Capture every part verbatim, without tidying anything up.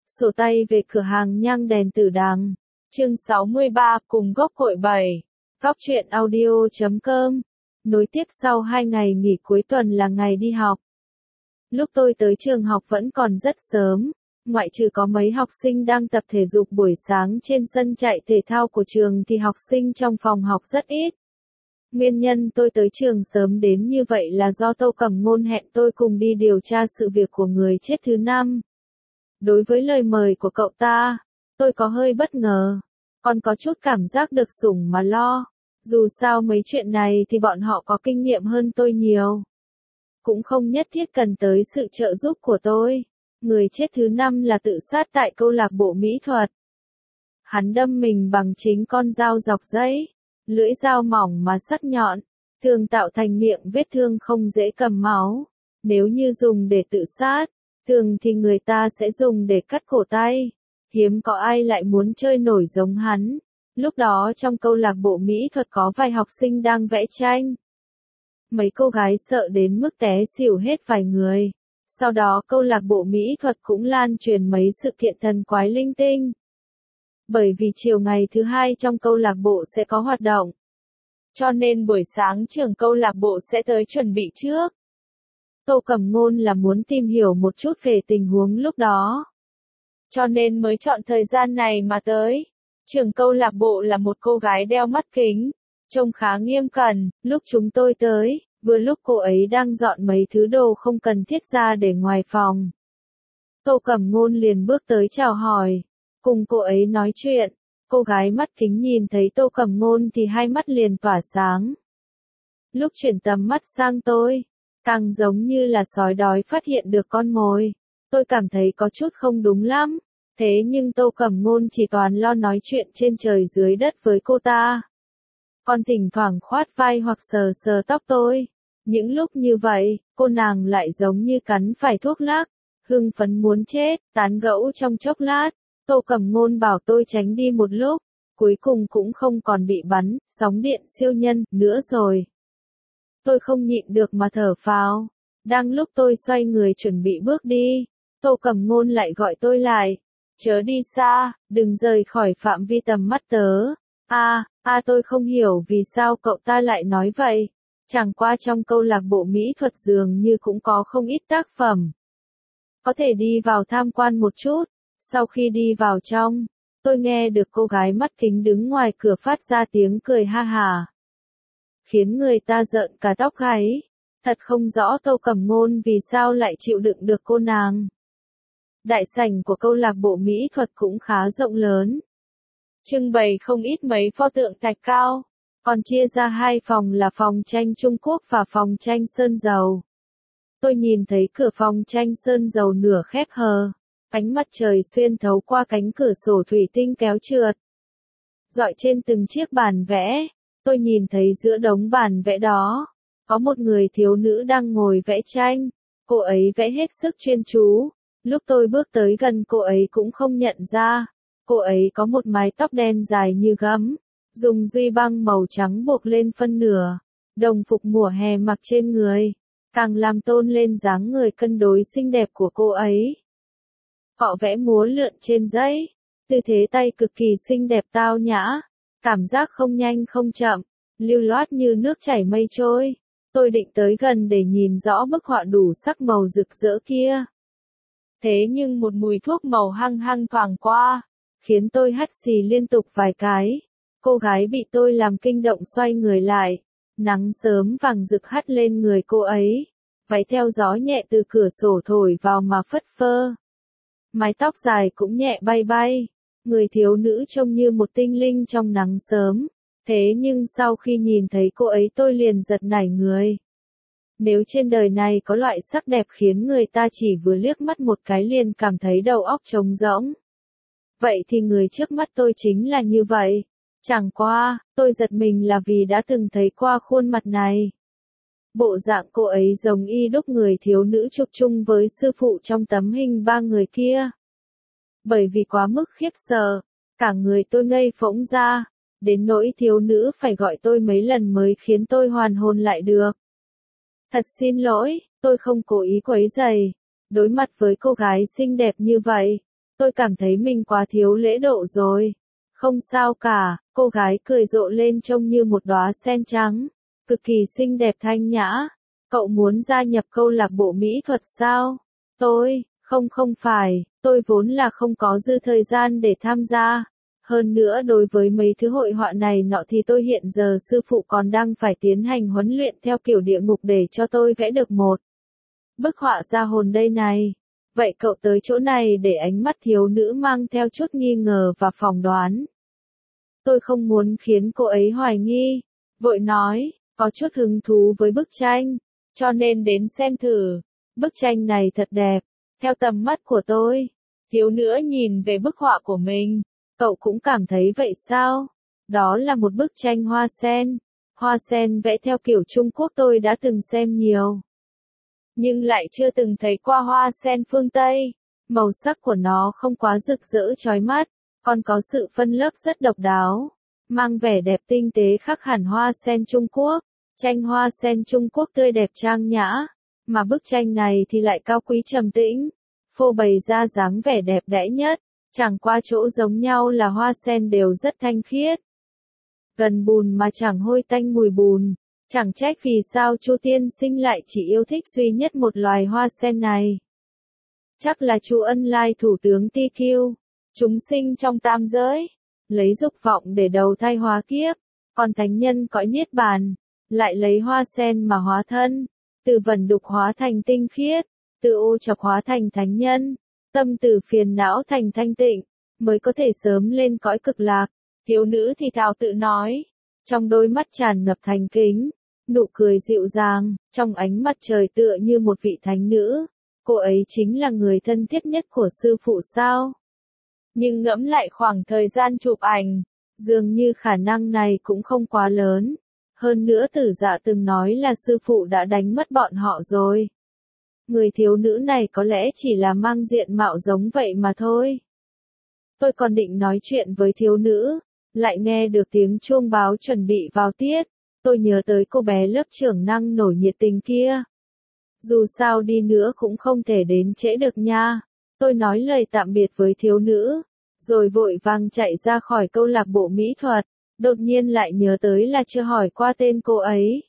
Sổ tay về cửa hàng nhang đèn tử đằng. Chương sáu mươi ba, cùng gốc cội bảy. Góc truyện audio chấm com. Nối tiếp sau hai ngày nghỉ cuối tuần là ngày đi học. Lúc tôi tới trường học vẫn còn rất sớm, ngoại trừ có mấy học sinh đang tập thể dục buổi sáng trên sân chạy thể thao của trường thì học sinh trong phòng học rất ít. Nguyên nhân tôi tới trường sớm đến như vậy là do Tô Cẩm Ngôn hẹn tôi cùng đi điều tra sự việc của người chết thứ năm. Đối với lời mời của cậu ta, tôi có hơi bất ngờ, còn có chút cảm giác được sủng mà lo. Dù sao mấy chuyện này thì bọn họ có kinh nghiệm hơn tôi nhiều. Cũng không nhất thiết cần tới sự trợ giúp của tôi. Người chết thứ năm là tự sát tại câu lạc bộ mỹ thuật. Hắn đâm mình bằng chính con dao dọc giấy, lưỡi dao mỏng mà sắc nhọn, thường tạo thành miệng vết thương không dễ cầm máu. Nếu như dùng để tự sát, thường thì người ta sẽ dùng để cắt cổ tay. Hiếm có ai lại muốn chơi nổi giống hắn. Lúc đó trong câu lạc bộ mỹ thuật có vài học sinh đang vẽ tranh. Mấy cô gái sợ đến mức té xỉu hết vài người. Sau đó câu lạc bộ mỹ thuật cũng lan truyền mấy sự kiện thần quái linh tinh. Bởi vì chiều ngày thứ hai trong câu lạc bộ sẽ có hoạt động, cho nên buổi sáng trưởng câu lạc bộ sẽ tới chuẩn bị trước. Tô Cẩm Ngôn là muốn tìm hiểu một chút về tình huống lúc đó, cho nên mới chọn thời gian này mà tới. Trưởng câu lạc bộ là một cô gái đeo mắt kính, trông khá nghiêm cẩn. Lúc chúng tôi tới, vừa lúc cô ấy đang dọn mấy thứ đồ không cần thiết ra để ngoài phòng. Tô Cẩm Ngôn liền bước tới chào hỏi, cùng cô ấy nói chuyện. Cô gái mắt kính nhìn thấy Tô Cẩm Ngôn thì hai mắt liền tỏa sáng. Lúc chuyển tầm mắt sang tôi, càng giống như là sói đói phát hiện được con mồi. Tôi cảm thấy có chút không đúng lắm. Thế nhưng Tô Cẩm Ngôn chỉ toàn lo nói chuyện trên trời dưới đất với cô ta. Còn thỉnh thoảng khoát vai hoặc sờ sờ tóc tôi. Những lúc như vậy, cô nàng lại giống như cắn phải thuốc lắc, hưng phấn muốn chết. Tán gẫu trong chốc lát, Tô Cẩm Ngôn bảo tôi tránh đi một lúc, cuối cùng cũng không còn bị bắn, sóng điện siêu nhân, nữa rồi. Tôi không nhịn được mà thở phào. Đang lúc tôi xoay người chuẩn bị bước đi, Tô Cẩm Ngôn lại gọi tôi lại. Chớ đi xa, đừng rời khỏi phạm vi tầm mắt tớ. À, à tôi không hiểu vì sao cậu ta lại nói vậy. Chẳng qua trong câu lạc bộ mỹ thuật dường như cũng có không ít tác phẩm. Có thể đi vào tham quan một chút. Sau khi đi vào trong, tôi nghe được cô gái mắt kính đứng ngoài cửa phát ra tiếng cười ha hà, khiến người ta rợn cả tóc gáy. Thật không rõ Tô Cẩm Ngôn vì sao lại chịu đựng được cô nàng. Đại sảnh của câu lạc bộ mỹ thuật cũng khá rộng lớn, trưng bày không ít mấy pho tượng thạch cao, còn chia ra hai phòng là phòng tranh Trung Quốc và phòng tranh sơn dầu. Tôi nhìn thấy cửa phòng tranh sơn dầu nửa khép hờ, ánh mặt trời xuyên thấu qua cánh cửa sổ thủy tinh kéo trượt, rọi trên từng chiếc bàn vẽ. Tôi nhìn thấy giữa đống bàn vẽ đó, có một người thiếu nữ đang ngồi vẽ tranh. Cô ấy vẽ hết sức chuyên chú. Lúc tôi bước tới gần cô ấy cũng không nhận ra. Cô ấy có một mái tóc đen dài như gấm, dùng duy băng màu trắng buộc lên phân nửa. Đồng phục mùa hè mặc trên người, càng làm tôn lên dáng người cân đối xinh đẹp của cô ấy. Họ vẽ múa lượn trên giấy, tư thế tay cực kỳ xinh đẹp tao nhã, cảm giác không nhanh không chậm, lưu loát như nước chảy mây trôi. Tôi định tới gần để nhìn rõ bức họa đủ sắc màu rực rỡ kia. Thế nhưng một mùi thuốc màu hăng hăng thoảng qua, khiến tôi hắt xì liên tục vài cái. Cô gái bị tôi làm kinh động xoay người lại, nắng sớm vàng rực hắt lên người cô ấy, váy theo gió nhẹ từ cửa sổ thổi vào mà phất phơ. Mái tóc dài cũng nhẹ bay bay, người thiếu nữ trông như một tinh linh trong nắng sớm. Thế nhưng sau khi nhìn thấy cô ấy tôi liền giật nảy người. Nếu trên đời này có loại sắc đẹp khiến người ta chỉ vừa liếc mắt một cái liền cảm thấy đầu óc trống rỗng, vậy thì người trước mắt tôi chính là như vậy. Chẳng qua, tôi giật mình là vì đã từng thấy qua khuôn mặt này. Bộ dạng cô ấy giống y đúc người thiếu nữ chụp chung với sư phụ trong tấm hình ba người kia. Bởi vì quá mức khiếp sợ, cả người tôi ngây phỗng ra, đến nỗi thiếu nữ phải gọi tôi mấy lần mới khiến tôi hoàn hồn lại được. Thật xin lỗi, tôi không cố ý quấy rầy. Đối mặt với cô gái xinh đẹp như vậy, Tôi cảm thấy mình quá thiếu lễ độ rồi. Không sao cả, cô gái cười rộ lên trông như một đóa sen trắng, cực kỳ xinh đẹp thanh nhã. Cậu muốn gia nhập câu lạc bộ mỹ thuật sao? Tôi, không không phải, tôi vốn là không có dư thời gian để tham gia. Hơn nữa đối với mấy thứ hội họa này nọ thì tôi hiện giờ sư phụ còn đang phải tiến hành huấn luyện theo kiểu địa ngục để cho tôi vẽ được một bức họa ra hồn đây này. Vậy cậu tới chỗ này để ánh mắt thiếu nữ mang theo chút nghi ngờ và phỏng đoán. Tôi không muốn khiến cô ấy hoài nghi, vội nói, có chút hứng thú với bức tranh, cho nên đến xem thử. Bức tranh này thật đẹp, theo tầm mắt của tôi. Thiếu nữ nhìn về bức họa của mình, cậu cũng cảm thấy vậy sao? Đó là một bức tranh hoa sen. Hoa sen vẽ theo kiểu Trung Quốc tôi đã từng xem nhiều, nhưng lại chưa từng thấy qua hoa sen phương Tây. Màu sắc của nó không quá rực rỡ chói mắt, còn có sự phân lớp rất độc đáo, mang vẻ đẹp tinh tế khác hẳn hoa sen Trung Quốc. Tranh hoa sen Trung Quốc tươi đẹp trang nhã, mà bức tranh này thì lại cao quý trầm tĩnh, phô bày ra dáng vẻ đẹp đẽ nhất. Chẳng qua chỗ giống nhau là hoa sen đều rất thanh khiết, gần bùn mà chẳng hôi tanh mùi bùn. Chẳng trách vì sao Chu tiên sinh lại chỉ yêu thích duy nhất một loài hoa sen này. Chắc là Chu Ân Lai thủ tướng Ti Kiu, chúng sinh trong tam giới, lấy dục vọng để đầu thai hóa kiếp, còn thánh nhân cõi niết bàn, lại lấy hoa sen mà hóa thân, từ vẩn đục hóa thành tinh khiết, từ ô trọc hóa thành thánh nhân, tâm từ phiền não thành thanh tịnh, mới có thể sớm lên cõi cực lạc. Thiếu nữ thì thào tự nói, trong đôi mắt tràn ngập thành kính, nụ cười dịu dàng, trong ánh mặt trời tựa như một vị thánh nữ. Cô ấy chính là người thân thiết nhất của sư phụ sao? Nhưng ngẫm lại khoảng thời gian chụp ảnh, dường như khả năng này cũng không quá lớn. Hơn nữa Tử Dạ từng nói là sư phụ đã đánh mất bọn họ rồi. Người thiếu nữ này có lẽ chỉ là mang diện mạo giống vậy mà thôi. Tôi còn định nói chuyện với thiếu nữ, lại nghe được tiếng chuông báo chuẩn bị vào tiết. Tôi nhớ tới cô bé lớp trưởng năng nổi nhiệt tình kia. Dù sao đi nữa cũng không thể đến trễ được nha. Tôi nói lời tạm biệt với thiếu nữ, rồi vội vàng chạy ra khỏi câu lạc bộ mỹ thuật. Đột nhiên lại nhớ tới là chưa hỏi qua tên cô ấy.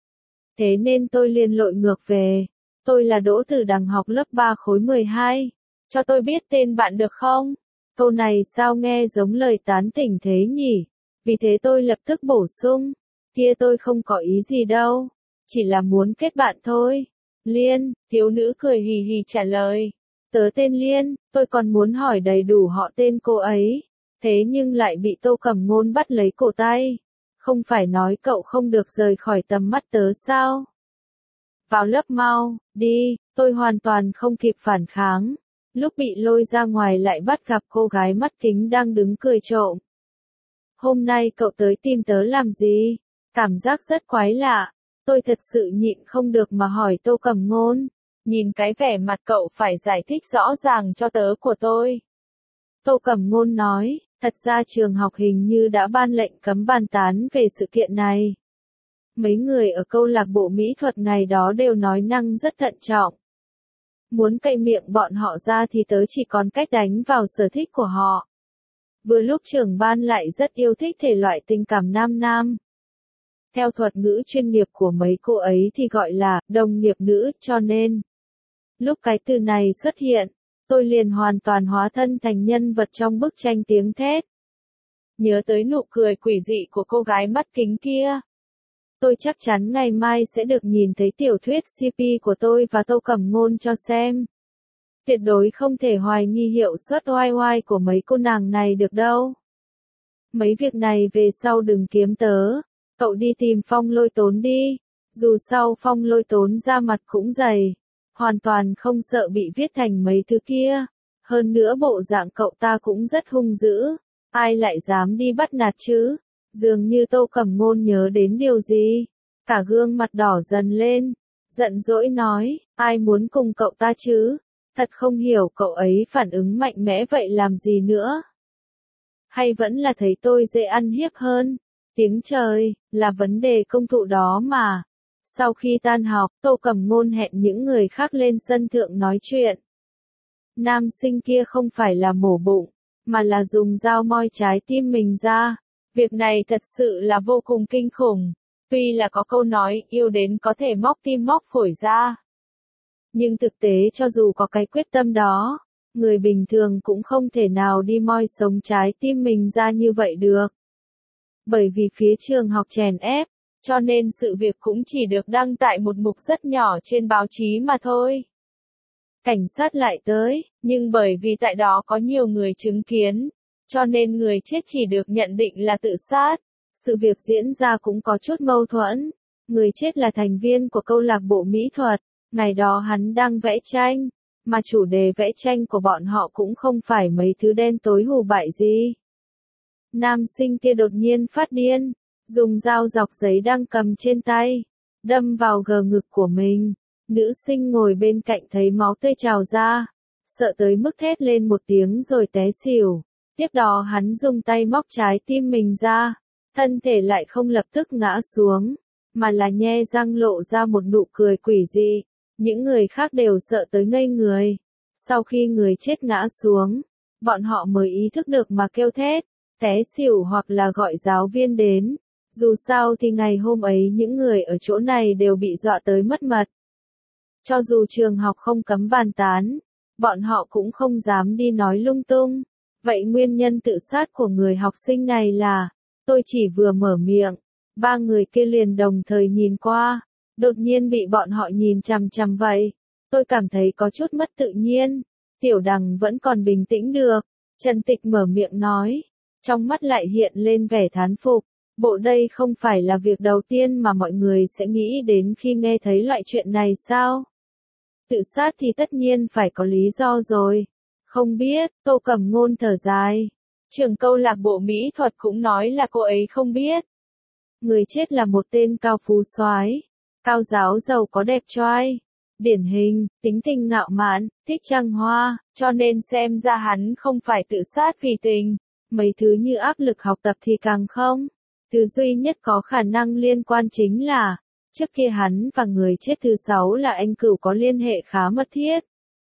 Thế nên tôi liền lội ngược về. Tôi là Đỗ Tử Đằng, học lớp ba khối mười hai. Cho tôi biết tên bạn được không? Câu này sao nghe giống lời tán tỉnh thế nhỉ? Vì thế tôi lập tức bổ sung. Kia tôi không có ý gì đâu. Chỉ là muốn kết bạn thôi. Liên, thiếu nữ cười hì hì trả lời. Tớ tên Liên, tôi còn muốn hỏi đầy đủ họ tên cô ấy. Thế nhưng lại bị Tô Cẩm Ngôn bắt lấy cổ tay. Không phải nói cậu không được rời khỏi tầm mắt tớ sao? Vào lớp mau, đi, tôi hoàn toàn không kịp phản kháng. Lúc bị lôi ra ngoài lại bắt gặp cô gái mắt kính đang đứng cười trộm. Hôm nay cậu tới tìm tớ làm gì? Cảm giác rất quái lạ. Tôi thật sự nhịn không được mà hỏi Tô Cẩm Ngôn. Nhìn cái vẻ mặt cậu phải giải thích rõ ràng cho tớ của tôi. Tô Cẩm Ngôn nói, thật ra trường học hình như đã ban lệnh cấm bàn tán về sự kiện này. Mấy người ở câu lạc bộ mỹ thuật ngày đó đều nói năng rất thận trọng. Muốn cậy miệng bọn họ ra thì tớ chỉ còn cách đánh vào sở thích của họ. Vừa lúc trưởng ban lại rất yêu thích thể loại tình cảm nam nam. Theo thuật ngữ chuyên nghiệp của mấy cô ấy thì gọi là đồng nghiệp nữ, cho nên lúc cái từ này xuất hiện, tôi liền hoàn toàn hóa thân thành nhân vật trong bức tranh tiếng thét. Nhớ tới nụ cười quỷ dị của cô gái mắt kính kia. Tôi chắc chắn ngày mai sẽ được nhìn thấy tiểu thuyết xê pê của tôi và Tô Cẩm Ngôn cho xem. Tuyệt đối không thể hoài nghi hiệu suất oai oai của mấy cô nàng này được đâu. Mấy việc này về sau đừng kiếm tớ. Cậu đi tìm Phong Lôi Tốn đi. Dù sao Phong Lôi Tốn ra mặt cũng dày. Hoàn toàn không sợ bị viết thành mấy thứ kia. Hơn nữa bộ dạng cậu ta cũng rất hung dữ. Ai lại dám đi bắt nạt chứ? Dường như Tô Cẩm Ngôn nhớ đến điều gì. Cả gương mặt đỏ dần lên. Giận dỗi nói, ai muốn cùng cậu ta chứ? Thật không hiểu cậu ấy phản ứng mạnh mẽ vậy làm gì nữa. Hay vẫn là thấy tôi dễ ăn hiếp hơn? Tiếng trời, là vấn đề công thụ đó mà. Sau khi tan học, Tô Cẩm Ngôn hẹn những người khác lên sân thượng nói chuyện. Nam sinh kia không phải là mổ bụng, mà là dùng dao moi trái tim mình ra. Việc này thật sự là vô cùng kinh khủng. Tuy là có câu nói, yêu đến có thể móc tim móc phổi ra. Nhưng thực tế cho dù có cái quyết tâm đó, người bình thường cũng không thể nào đi moi sống trái tim mình ra như vậy được. Bởi vì phía trường học chèn ép, cho nên sự việc cũng chỉ được đăng tại một mục rất nhỏ trên báo chí mà thôi. Cảnh sát lại tới, nhưng bởi vì tại đó có nhiều người chứng kiến, cho nên người chết chỉ được nhận định là tự sát. Sự việc diễn ra cũng có chút mâu thuẫn. Người chết là thành viên của câu lạc bộ mỹ thuật, ngày đó hắn đang vẽ tranh, mà chủ đề vẽ tranh của bọn họ cũng không phải mấy thứ đen tối hù bại gì. Nam sinh kia đột nhiên phát điên, dùng dao dọc giấy đang cầm trên tay, đâm vào gờ ngực của mình. Nữ sinh ngồi bên cạnh thấy máu tươi trào ra, sợ tới mức thét lên một tiếng rồi té xỉu. Tiếp đó hắn dùng tay móc trái tim mình ra, thân thể lại không lập tức ngã xuống, mà là nhe răng lộ ra một nụ cười quỷ dị. Những người khác đều sợ tới ngây người. Sau khi người chết ngã xuống, bọn họ mới ý thức được mà kêu thét, té xỉu hoặc là gọi giáo viên đến. Dù sao thì ngày hôm ấy những người ở chỗ này đều bị dọa tới mất mật. Cho dù trường học không cấm bàn tán, bọn họ cũng không dám đi nói lung tung. Vậy nguyên nhân tự sát của người học sinh này là, tôi chỉ vừa mở miệng, ba người kia liền đồng thời nhìn qua, đột nhiên bị bọn họ nhìn chằm chằm vậy. Tôi cảm thấy có chút mất tự nhiên. Tiểu Đằng vẫn còn bình tĩnh được. Trần Tịch mở miệng nói, trong mắt lại hiện lên vẻ thán phục. Bộ đây không phải là việc đầu tiên mà mọi người sẽ nghĩ đến khi nghe thấy loại chuyện này sao? Tự sát thì tất nhiên phải có lý do rồi. Không biết, Tô Cẩm Ngôn thở dài. Trưởng câu lạc bộ mỹ thuật cũng nói là cô ấy không biết. Người chết là một tên cao phú soái, cao giáo giàu có đẹp trai, điển hình, tính tình ngạo mạn, thích trăng hoa, cho nên xem ra hắn không phải tự sát vì tình. Mấy thứ như áp lực học tập thì càng không. Thứ duy nhất có khả năng liên quan chính là, trước kia hắn và người chết thứ sáu là anh Cửu có liên hệ khá mật thiết.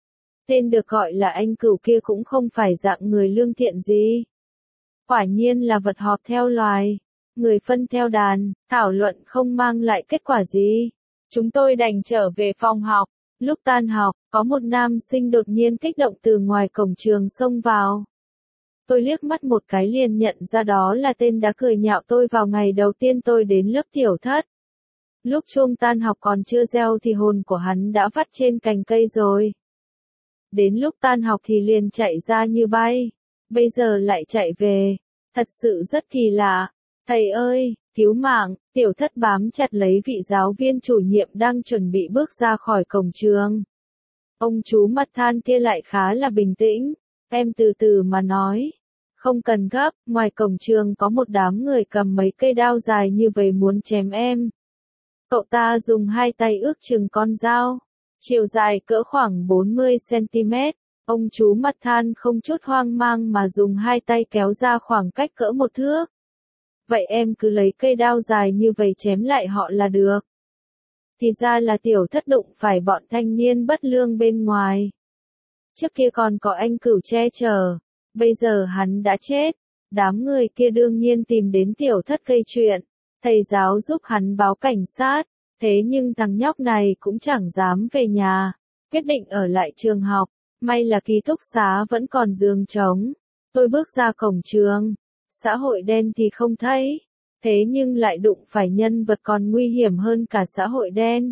Tên được gọi là anh Cửu kia cũng không phải dạng người lương thiện gì. Quả nhiên là vật họp theo loài, người phân theo đàn, thảo luận không mang lại kết quả gì. Chúng tôi đành trở về phòng học. Lúc tan học, có một nam sinh đột nhiên kích động từ ngoài cổng trường xông vào. Tôi liếc mắt một cái liền nhận ra đó là tên đã cười nhạo tôi vào ngày đầu tiên tôi đến lớp tiểu thất. Lúc chuông tan học còn chưa reo thì hồn của hắn đã vắt trên cành cây rồi. Đến lúc tan học thì liền chạy ra như bay, bây giờ lại chạy về, thật sự rất kỳ lạ. Thầy ơi, cứu mạng, tiểu thất bám chặt lấy vị giáo viên chủ nhiệm đang chuẩn bị bước ra khỏi cổng trường. Ông chú mặt than kia lại khá là bình tĩnh, em từ từ mà nói. Không cần gấp, ngoài cổng trường có một đám người cầm mấy cây đao dài như vậy muốn chém em. Cậu ta dùng hai tay ước chừng con dao, chiều dài cỡ khoảng bốn mươi xăng-ti-mét. Ông chú mặt than không chút hoang mang mà dùng hai tay kéo ra khoảng cách cỡ một thước. Vậy em cứ lấy cây đao dài như vậy chém lại họ là được. Thì ra là tiểu thất đụng phải bọn thanh niên bất lương bên ngoài. Trước kia còn có anh Cửu che chở, bây giờ hắn đã chết. Đám người kia đương nhiên tìm đến tiểu thất gây chuyện. Thầy giáo giúp hắn báo cảnh sát, thế nhưng thằng nhóc này cũng chẳng dám về nhà, quyết định ở lại trường học. May là ký túc xá vẫn còn giường trống. Tôi bước ra cổng trường, xã hội đen thì không thấy, thế nhưng lại đụng phải nhân vật còn nguy hiểm hơn cả xã hội đen.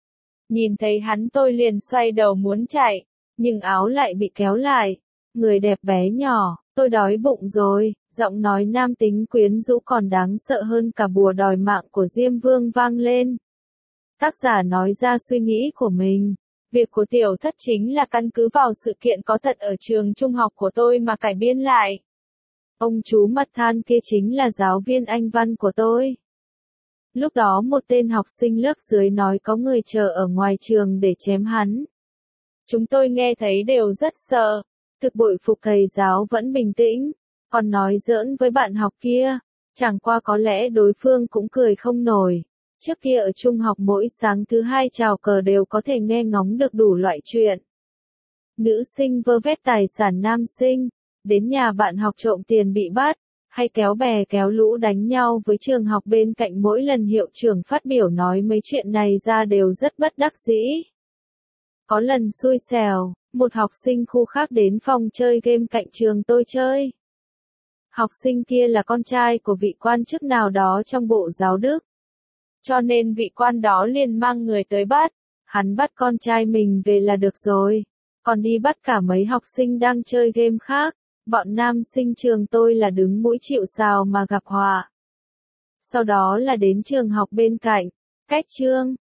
Nhìn thấy hắn tôi liền xoay đầu muốn chạy, nhưng áo lại bị kéo lại. Người đẹp bé nhỏ, tôi đói bụng rồi, giọng nói nam tính quyến rũ còn đáng sợ hơn cả bùa đòi mạng của Diêm Vương vang lên. Tác giả nói ra suy nghĩ của mình. Việc của tiểu thất chính là căn cứ vào sự kiện có thật ở trường trung học của tôi mà cải biên lại. Ông chú mặt than kia chính là giáo viên Anh văn của tôi. Lúc đó một tên học sinh lớp dưới nói có người chờ ở ngoài trường để chém hắn. Chúng tôi nghe thấy đều rất sợ. Thực bội phục thầy giáo vẫn bình tĩnh, còn nói giỡn với bạn học kia. Chẳng qua có lẽ đối phương cũng cười không nổi. Trước kia ở trung học mỗi sáng thứ hai chào cờ đều có thể nghe ngóng được đủ loại chuyện. nữ sinh vơ vét tài sản nam sinh, đến nhà bạn học trộm tiền bị bắt, hay kéo bè kéo lũ đánh nhau với trường học bên cạnh, mỗi lần hiệu trưởng phát biểu nói mấy chuyện này ra đều rất bất đắc dĩ. Có lần xui xẻo, một học sinh khu khác đến phòng chơi game cạnh trường tôi chơi. Học sinh kia là con trai của vị quan chức nào đó trong Bộ Giáo Đức. Cho nên vị quan đó liền mang người tới bắt, hắn bắt con trai mình về là được rồi, còn đi bắt cả mấy học sinh đang chơi game khác. Bọn nam sinh trường tôi là đứng mũi chịu sào mà gặp họa. Sau đó là đến trường học bên cạnh, cách trường,